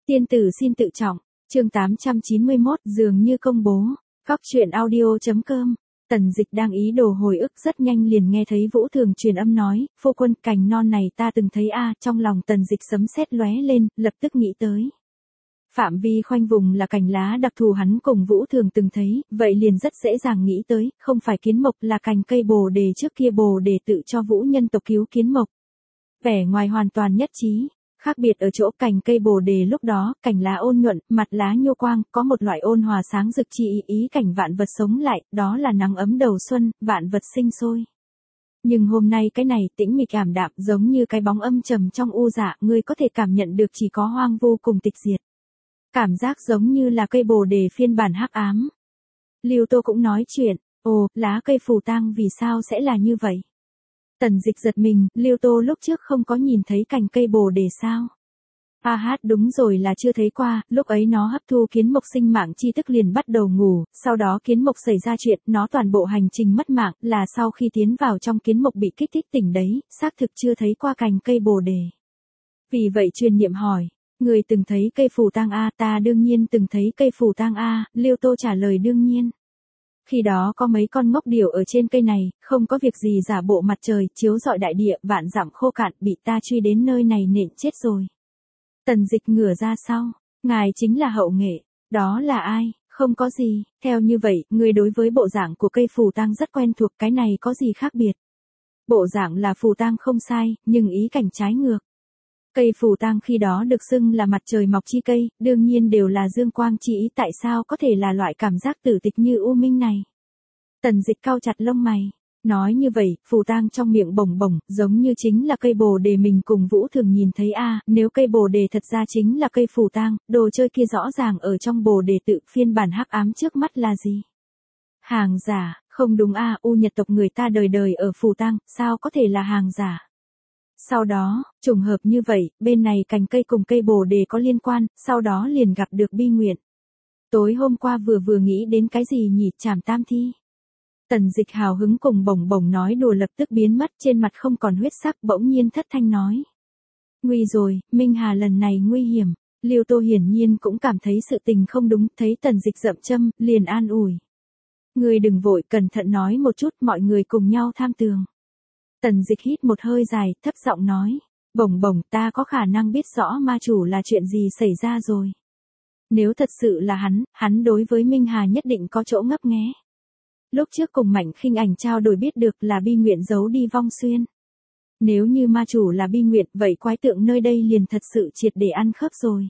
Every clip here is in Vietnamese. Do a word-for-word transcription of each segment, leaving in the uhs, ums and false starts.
Tiên tử xin tự trọng, chương tám trăm chín mươi mốt dường như công bố, Cóc truyện audio.com, Tần Dịch đang ý đồ hồi ức rất nhanh liền nghe thấy Vũ Thường truyền âm nói, phu quân cành non này ta từng thấy a trong lòng Tần Dịch sấm sét lóe lên, lập tức nghĩ tới. Phạm vi khoanh vùng là cành lá đặc thù hắn cùng Vũ Thường từng thấy, vậy liền rất dễ dàng nghĩ tới, không phải kiến mộc là cành cây bồ đề trước kia bồ đề tự cho Vũ nhân tộc cứu kiến mộc. Vẻ ngoài hoàn toàn nhất trí. Khác biệt ở chỗ cành cây bồ đề lúc đó, cành lá ôn nhuận, mặt lá nhô quang, có một loại ôn hòa sáng rực chi ý, ý cảnh vạn vật sống lại, đó là nắng ấm đầu xuân, vạn vật sinh sôi. Nhưng hôm nay cái này tĩnh mịch ảm đạm giống như cái bóng âm trầm trong u dạ, ngươi có thể cảm nhận được chỉ có hoang vu cùng tịch diệt. Cảm giác giống như là cây bồ đề phiên bản hắc ám. Lưu Tô cũng nói chuyện, ồ, lá cây phù tang vì sao sẽ là như vậy? Tần Dịch giật mình, Lưu Tô lúc trước không có nhìn thấy cành cây bồ đề sao? A hát đúng rồi là chưa thấy qua, lúc ấy nó hấp thu kiến mộc sinh mạng chi tức liền bắt đầu ngủ, sau đó kiến mộc xảy ra chuyện, nó toàn bộ hành trình mất mạng, là sau khi tiến vào trong kiến mộc bị kích thích tỉnh đấy, xác thực chưa thấy qua cành cây bồ đề. Vì vậy truyền niệm hỏi, người từng thấy cây phù tang a? Ta đương nhiên từng thấy cây phù tang a, Lưu Tô trả lời đương nhiên. Khi đó có mấy con ngốc điểu ở trên cây này, không có việc gì giả bộ mặt trời, chiếu rọi đại địa, vạn dặm khô cạn, bị ta truy đến nơi này nện chết rồi. Tần Dịch ngửa ra sau, ngài chính là hậu nghệ, đó là ai, không có gì, theo như vậy, người đối với bộ dạng của cây phù tang rất quen thuộc, cái này có gì khác biệt. Bộ dạng là phù tang không sai, nhưng ý cảnh trái ngược. Cây phù tang khi đó được xưng là mặt trời mọc chi cây, đương nhiên đều là dương quang chi ý, tại sao có thể là loại cảm giác tử tịch như u minh này. Tần Dịch cau chặt lông mày, nói như vậy, phù tang trong miệng bồng bồng, giống như chính là cây bồ đề mình cùng Vũ Thường nhìn thấy a, nếu cây bồ đề thật ra chính là cây phù tang, đồ chơi kia rõ ràng ở trong bồ đề tự, phiên bản hắc ám trước mắt là gì? Hàng giả, không đúng a, u Nhật tộc người ta đời đời ở phù tang, sao có thể là hàng giả? Sau đó, trùng hợp như vậy, bên này cành cây cùng cây bồ đề có liên quan, sau đó liền gặp được bi nguyện. Tối hôm qua vừa vừa nghĩ đến cái gì nhỉ, Trảm Tam Thi. Tần Dịch hào hứng cùng bồng bồng nói đùa lập tức biến mất, trên mặt không còn huyết sắc, bỗng nhiên thất thanh nói. Nguy rồi, Minh Hà lần này nguy hiểm. Lưu Tô hiển nhiên cũng cảm thấy sự tình không đúng, thấy Tần Dịch dậm châm, liền an ủi. Người đừng vội, cẩn thận nói một chút, mọi người cùng nhau tham tường. Tần Dịch hít một hơi dài, thấp giọng nói, bồng bồng, ta có khả năng biết rõ ma chủ là chuyện gì xảy ra rồi. Nếu thật sự là hắn, hắn đối với Minh Hà nhất định có chỗ ngấp nghé. Lúc trước cùng Mạnh Khinh Ảnh trao đổi biết được là bi nguyện giấu đi Vong Xuyên. Nếu như ma chủ là bi nguyện, vậy quái tượng nơi đây liền thật sự triệt để ăn khớp rồi.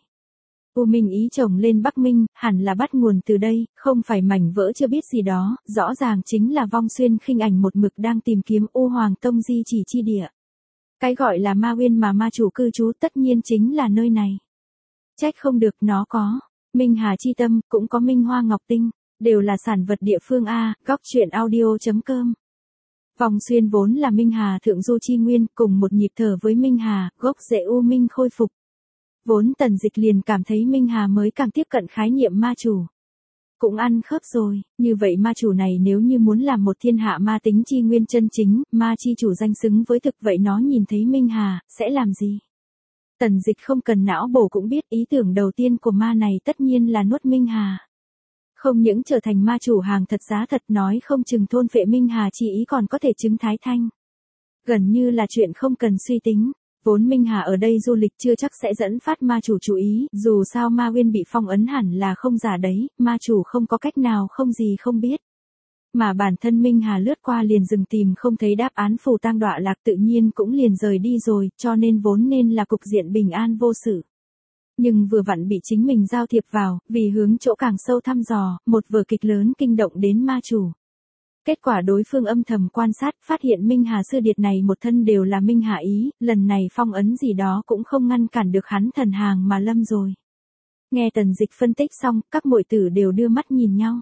U Minh ý chồng lên Bắc Minh, hẳn là bắt nguồn từ đây, không phải mảnh vỡ chưa biết gì đó, rõ ràng chính là Vong Xuyên Khinh Ảnh một mực đang tìm kiếm U Hoàng Tông di chỉ chi địa. Cái gọi là ma uyên mà ma chủ cư trú tất nhiên chính là nơi này. Trách không được nó có Minh Hà chi tâm, cũng có Minh Hoa Ngọc Tinh, đều là sản vật địa phương a, Cóc truyện audio.com. Vong Xuyên vốn là Minh Hà thượng du chi nguyên, cùng một nhịp thở với Minh Hà, gốc rễ U Minh khôi phục. Vốn Tần Dịch liền cảm thấy Minh Hà mới càng tiếp cận khái niệm ma chủ. Cũng ăn khớp rồi, như vậy ma chủ này nếu như muốn làm một thiên hạ ma tính chi nguyên chân chính, ma chi chủ danh xứng với thực, vậy nó nhìn thấy Minh Hà, sẽ làm gì? Tần Dịch không cần não bổ cũng biết ý tưởng đầu tiên của ma này tất nhiên là nuốt Minh Hà. Không những trở thành ma chủ hàng thật giá thật, nói không chừng thôn phệ Minh Hà chi ý còn có thể chứng thái thanh. Gần như là chuyện không cần suy tính. Vốn Minh Hà ở đây du lịch chưa chắc sẽ dẫn phát ma chủ chú ý, dù sao ma uyên bị phong ấn hẳn là không giả đấy, ma chủ không có cách nào không gì không biết. Mà bản thân Minh Hà lướt qua liền dừng tìm không thấy đáp án, phù tang đọa lạc tự nhiên cũng liền rời đi rồi, cho nên vốn nên là cục diện bình an vô sự. Nhưng vừa vặn bị chính mình giao thiệp vào, vì hướng chỗ càng sâu thăm dò, một vở kịch lớn kinh động đến ma chủ. Kết quả đối phương âm thầm quan sát, phát hiện Minh Hà sư điệt này một thân đều là Minh Hà ý, lần này phong ấn gì đó cũng không ngăn cản được hắn thần hàng mà lâm rồi. Nghe Tần Dịch phân tích xong, các muội tử đều đưa mắt nhìn nhau.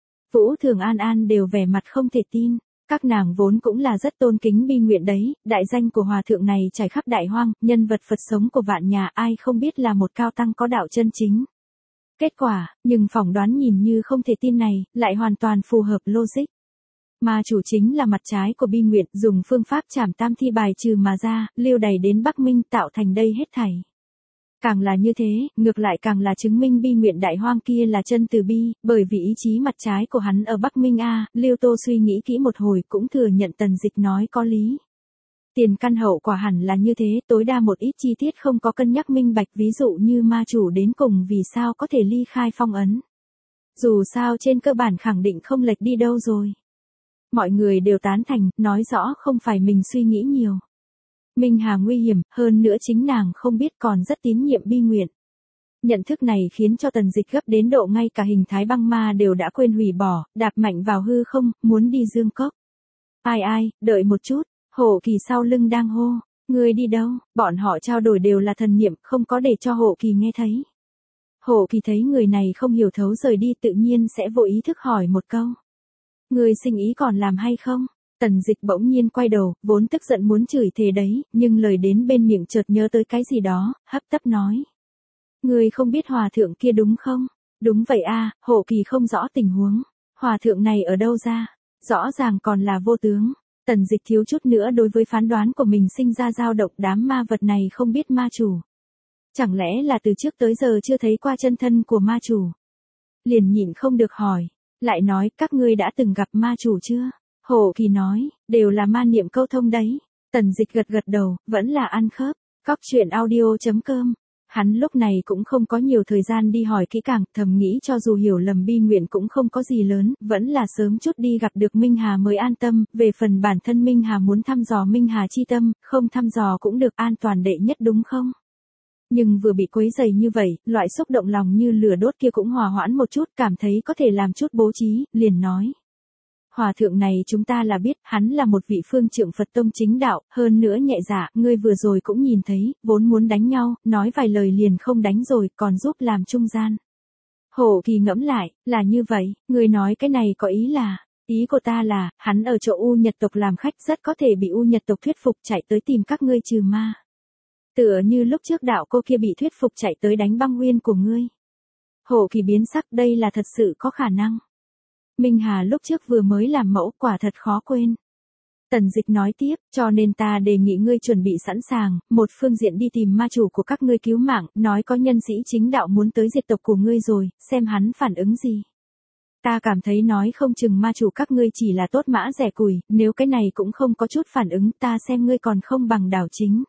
Vũ Thường An An đều vẻ mặt không thể tin, các nàng vốn cũng là rất tôn kính bi nguyện đấy, đại danh của hòa thượng này trải khắp đại hoang, nhân vật Phật sống của vạn nhà, ai không biết là một cao tăng có đạo chân chính. Kết quả, nhưng phỏng đoán nhìn như không thể tin này, lại hoàn toàn phù hợp logic. Ma chủ chính là mặt trái của bi nguyện, dùng phương pháp Trảm Tam Thi bài trừ mà ra, lưu đày đến Bắc Minh tạo thành đây hết thảy. Càng là như thế, ngược lại càng là chứng minh bi nguyện đại hoang kia là chân từ bi, bởi vì ý chí mặt trái của hắn ở Bắc Minh A, Lưu Tô suy nghĩ kỹ một hồi cũng thừa nhận Tần Dịch nói có lý. Tiền căn hậu quả hẳn là như thế, tối đa một ít chi tiết không có cân nhắc minh bạch, ví dụ như ma chủ đến cùng vì sao có thể ly khai phong ấn. Dù sao trên cơ bản khẳng định không lệch đi đâu rồi. Mọi người đều tán thành, nói rõ không phải mình suy nghĩ nhiều. Minh Hà nguy hiểm, hơn nữa chính nàng không biết còn rất tín nhiệm bi nguyện. Nhận thức này khiến cho Tần Dịch gấp đến độ ngay cả hình thái băng ma đều đã quên hủy bỏ, đạp mạnh vào hư không, muốn đi dương cốc. Ai ai, đợi một chút, Hổ Kỳ sau lưng đang hô, người đi đâu, bọn họ trao đổi đều là thần niệm, không có để cho Hổ Kỳ nghe thấy. Hổ Kỳ thấy người này không hiểu thấu rời đi tự nhiên sẽ vô ý thức hỏi một câu. Người sinh ý còn làm hay không? Tần Dịch bỗng nhiên quay đầu, vốn tức giận muốn chửi thề đấy, nhưng lời đến bên miệng chợt nhớ tới cái gì đó, hấp tấp nói. Người không biết hòa thượng kia đúng không? Đúng vậy a, Hổ Kỳ không rõ tình huống. Hòa thượng này ở đâu ra? Rõ ràng còn là vô tướng. Tần Dịch thiếu chút nữa đối với phán đoán của mình sinh ra dao động, đám ma vật này không biết ma chủ. Chẳng lẽ là từ trước tới giờ chưa thấy qua chân thân của ma chủ? Liền nhịn không được hỏi, lại nói các ngươi đã từng gặp ma chủ chưa? Hổ Kỳ nói, đều là ma niệm câu thông đấy. Tần Dịch gật gật đầu, vẫn là ăn khớp. Cóc truyện audio chấm com. Hắn lúc này cũng không có nhiều thời gian đi hỏi kỹ càng, thầm nghĩ cho dù hiểu lầm bi nguyện cũng không có gì lớn, vẫn là sớm chút đi gặp được Minh Hà mới an tâm, về phần bản thân Minh Hà muốn thăm dò Minh Hà chi tâm, không thăm dò cũng được, an toàn đệ nhất đúng không? Nhưng vừa bị quấy rầy như vậy, loại xúc động lòng như lửa đốt kia cũng hòa hoãn một chút, cảm thấy có thể làm chút bố trí, liền nói. Hòa thượng này chúng ta là biết, hắn là một vị phương trượng Phật tông chính đạo, hơn nữa nhẹ dạ, ngươi vừa rồi cũng nhìn thấy, vốn muốn đánh nhau, nói vài lời liền không đánh rồi, còn giúp làm trung gian. Hổ Kỳ ngẫm lại, là như vậy, ngươi nói cái này có ý là, ý của ta là, hắn ở chỗ U Nhật tộc làm khách rất có thể bị U Nhật tộc thuyết phục chạy tới tìm các ngươi trừ ma. Tựa như lúc trước đạo cô kia bị thuyết phục chạy tới đánh băng nguyên của ngươi. Hổ Kỳ biến sắc, đây là thật sự có khả năng. Minh Hà lúc trước vừa mới làm mẫu, quả thật khó quên. Tần Dịch nói tiếp, cho nên ta đề nghị ngươi chuẩn bị sẵn sàng, một phương diện đi tìm ma chủ của các ngươi cứu mạng, nói có nhân sĩ chính đạo muốn tới diệt tộc của ngươi rồi, xem hắn phản ứng gì. Ta cảm thấy nói không chừng ma chủ các ngươi chỉ là tốt mã rẻ củi, nếu cái này cũng không có chút phản ứng, ta xem ngươi còn không bằng đảo chính.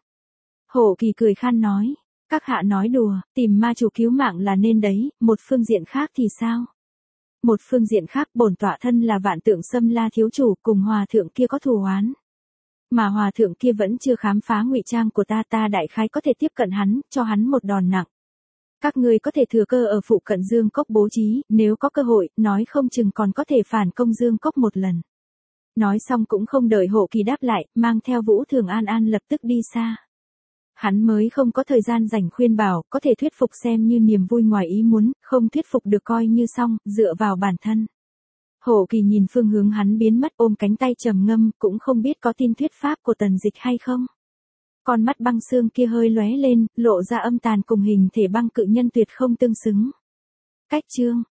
Hổ Kỳ cười khan nói, các hạ nói đùa, tìm ma chủ cứu mạng là nên đấy, một phương diện khác thì sao? Một phương diện khác, bổn tọa thân là Vạn Tượng Sâm La thiếu chủ, cùng hòa thượng kia có thù oán. Mà hòa thượng kia vẫn chưa khám phá ngụy trang của ta, ta đại khái có thể tiếp cận hắn, cho hắn một đòn nặng. Các ngươi có thể thừa cơ ở phụ cận Dương Cốc bố trí, nếu có cơ hội, nói không chừng còn có thể phản công Dương Cốc một lần. Nói xong cũng không đợi Hổ Kỳ đáp lại, mang theo Vũ Thường An An lập tức đi xa. Hắn mới không có thời gian rảnh khuyên bảo, có thể thuyết phục xem như niềm vui ngoài ý muốn, không thuyết phục được coi như xong, dựa vào bản thân. Hổ Kỳ nhìn phương hướng hắn biến mất, ôm cánh tay trầm ngâm, cũng không biết có tin thuyết pháp của Tần Dịch hay không. Con mắt băng xương kia hơi lóe lên, lộ ra âm tàn cùng hình thể băng cự nhân tuyệt không tương xứng. Cách chương